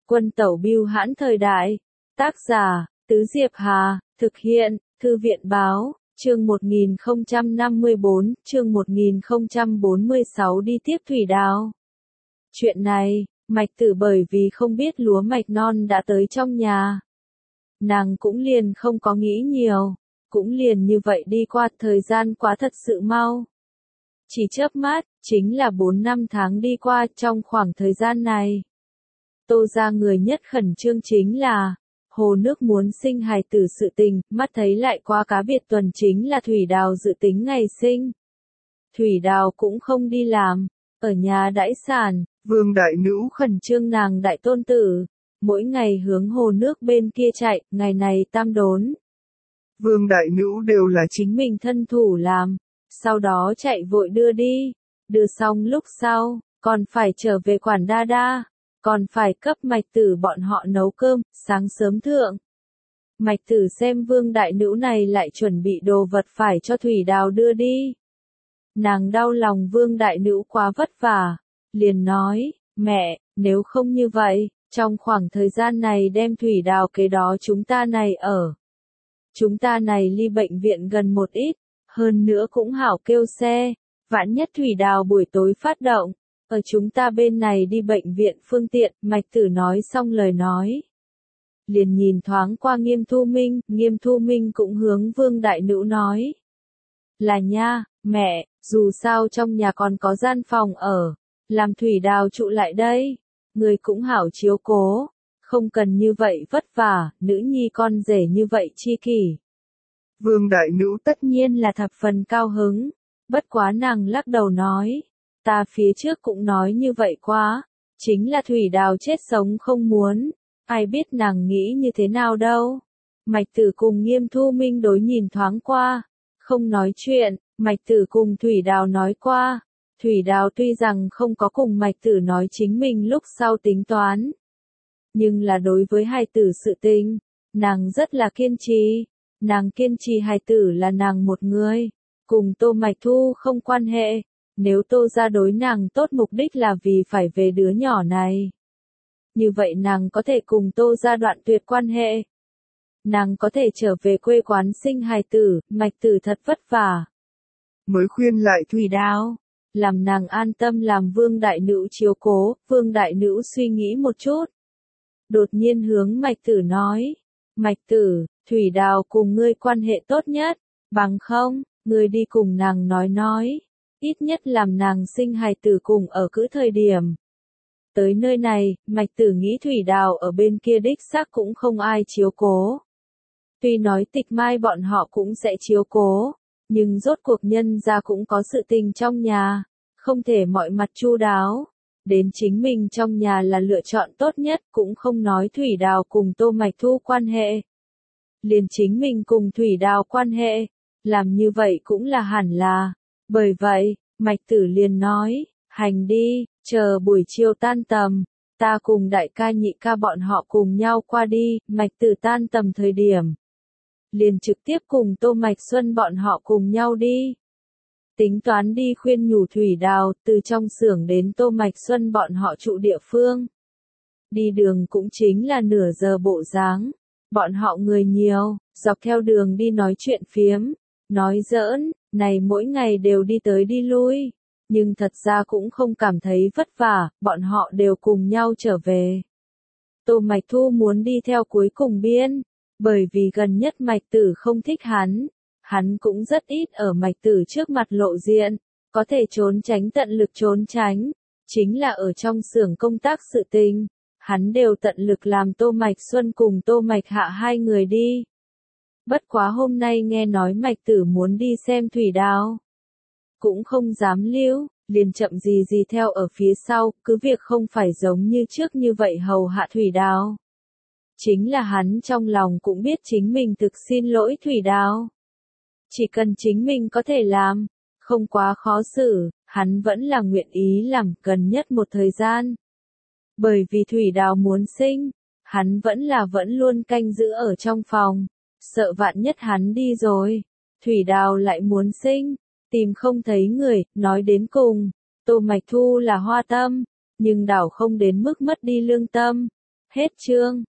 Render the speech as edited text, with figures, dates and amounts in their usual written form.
Quân tẩu bưu hãn thời đại. Tác giả, Tứ Diệp Hà, thực hiện, Thư viện báo, chương 1054, chương 1046 đi tiếp thủy đào. Chuyện này, Mạch Tử bởi vì không biết lúa mạch non đã tới trong nhà. Nàng cũng liền không có nghĩ nhiều, cũng liền như vậy đi qua, thời gian quá thật sự mau. Chỉ chớp mắt, chính là 4 năm tháng đi qua. Trong khoảng thời gian này, Tô gia người nhất khẩn trương chính là hồ nước muốn sinh hài tử sự tình, mắt thấy lại qua cá biệt tuần chính là thủy đào dự tính ngày sinh. Thủy đào cũng không đi làm, ở nhà đãi sản. Vương đại nữ khẩn trương nàng đại tôn tử, mỗi ngày hướng hồ nước bên kia chạy, ngày này tam đốn. Vương đại nữ đều là chính mình thân thủ làm, sau đó chạy vội đưa đi, đưa xong lúc sau, còn phải trở về quản đa đa, còn phải cấp Mạch Tử bọn họ nấu cơm, sáng sớm thượng. Mạch Tử xem Vương đại nữ này lại chuẩn bị đồ vật phải cho thủy đào đưa đi. Nàng đau lòng Vương đại nữ quá vất vả, liền nói, mẹ, nếu không như vậy, trong khoảng thời gian này đem thủy đào kế đó chúng ta này ở. Chúng ta này ly bệnh viện gần một ít, hơn nữa cũng hảo kêu xe, vạn nhất thủy đào buổi tối phát động, ở chúng ta bên này đi bệnh viện phương tiện. Mạch Tử nói xong lời nói, liền nhìn thoáng qua Nghiêm Thu Minh cũng hướng Vương đại nữ nói. Là nha, mẹ, dù sao trong nhà còn có gian phòng ở, làm thủy đào trụ lại đây, người cũng hảo chiếu cố, không cần như vậy vất vả, nữ nhi con rể như vậy chi kỷ. Vương đại nữ tất nhiên là thập phần cao hứng, bất quá nàng lắc đầu nói, ta phía trước cũng nói như vậy quá, chính là thủy đào chết sống không muốn, ai biết nàng nghĩ như thế nào đâu. Mạch Tử cùng Nghiêm Thu Minh đối nhìn thoáng qua, không nói chuyện. Mạch Tử cùng thủy đào nói qua, thủy đào tuy rằng không có cùng Mạch Tử nói chính mình lúc sau tính toán, nhưng là đối với hài tử sự tình, nàng rất là kiên trì. Nàng kiên trì hài tử là nàng một người, cùng Tô Mạch Thu không quan hệ. Nếu Tô gia đối nàng tốt mục đích là vì phải về đứa nhỏ này, như vậy nàng có thể cùng Tô gia đoạn tuyệt quan hệ. Nàng có thể trở về quê quán sinh hài tử. Mạch Tử thật vất vả mới khuyên lại thủy đào, làm nàng an tâm làm Vương đại nữ chiếu cố. Vương đại nữ suy nghĩ một chút, đột nhiên hướng Mạch Tử nói, Mạch Tử, thủy đào cùng ngươi quan hệ tốt nhất, bằng không, ngươi đi cùng nàng nói, ít nhất làm nàng sinh hài tử cùng ở cữ thời điểm. Tới nơi này, Mạch Tử nghĩ thủy đào ở bên kia đích xác cũng không ai chiếu cố. Tuy nói Tịch Mai bọn họ cũng sẽ chiếu cố, nhưng rốt cuộc nhân gia cũng có sự tình trong nhà, không thể mọi mặt chu đáo. Đến chính mình trong nhà là lựa chọn tốt nhất, cũng không nói thủy đào cùng Tô Mạch Thu quan hệ. Liền chính mình cùng thủy đào quan hệ, làm như vậy cũng là hẳn là. Bởi vậy, Mạch Tử liền nói, hành đi, chờ buổi chiều tan tầm, ta cùng đại ca nhị ca bọn họ cùng nhau qua đi. Mạch Tử tan tầm thời điểm, liền trực tiếp cùng Tô Mạch Xuân bọn họ cùng nhau đi. Tính toán đi khuyên nhủ thủy đào, từ trong xưởng đến Tô Mạch Xuân bọn họ trụ địa phương. Đi đường cũng chính là nửa giờ bộ dáng. Bọn họ người nhiều, dọc theo đường đi nói chuyện phiếm, nói giỡn, này mỗi ngày đều đi tới đi lui. Nhưng thật ra cũng không cảm thấy vất vả, bọn họ đều cùng nhau trở về. Tô Mạch Thu muốn đi theo cuối cùng biên, bởi vì gần nhất Mạch Tử không thích hắn cũng rất ít ở Mạch Tử trước mặt lộ diện, có thể trốn tránh tận lực trốn tránh, chính là ở trong xưởng công tác sự tình, hắn đều tận lực làm Tô Mạch Xuân cùng Tô Mạch Hạ hai người đi. Bất quá hôm nay nghe nói Mạch Tử muốn đi xem thủy đào, cũng không dám lưu, liền chậm gì theo ở phía sau, cứ việc không phải giống như trước như vậy hầu hạ thủy đào. Chính là hắn trong lòng cũng biết chính mình thực xin lỗi thủy đào. Chỉ cần chính mình có thể làm, không quá khó xử, hắn vẫn là nguyện ý làm gần nhất một thời gian. Bởi vì thủy đào muốn sinh, hắn vẫn luôn canh giữ ở trong phòng, sợ vạn nhất hắn đi rồi, thủy đào lại muốn sinh, tìm không thấy người. Nói đến cùng, Tô Mạch Thu là hoa tâm, nhưng đảo không đến mức mất đi lương tâm. Hết chương.